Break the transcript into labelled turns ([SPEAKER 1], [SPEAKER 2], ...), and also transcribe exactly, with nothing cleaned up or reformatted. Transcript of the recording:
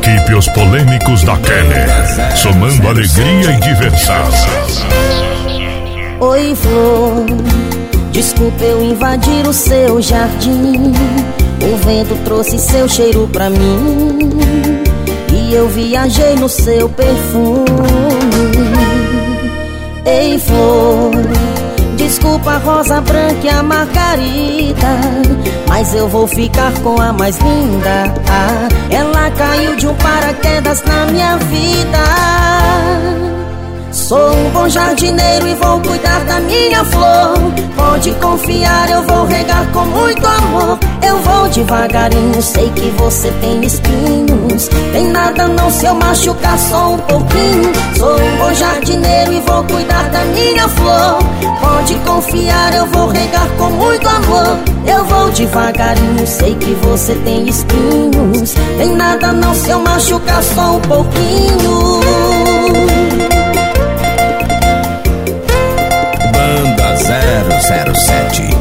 [SPEAKER 1] equipe Os Polêmicos da Keller, somando alegria e diversão.
[SPEAKER 2] Oi, flor, desculpa eu invadir o seu jardim. O vento trouxe seu cheiro pra mim e eu viajei no seu perfume. Ei, flor, desculpa a rosa branca e a margarida, mas eu vou ficar com a mais linda. Ah, ela caiu de um paraquedas na minha vida. Sou um bom jardineiro e vou cuidar da minha flor. Pode confiar, eu vou regar com muito amor. Eu vou devagarinho, sei que você tem espinhos. Tem nada não se eu machucar só um pouquinho. Sou um bom jardineiro e vou cuidar da minha flor. Pode confiar, eu vou regar com muito amor. Eu vou devagarinho, sei que você tem espinhos. Tem nada não se eu machucar só um pouquinho.
[SPEAKER 3] Banda zero zero sete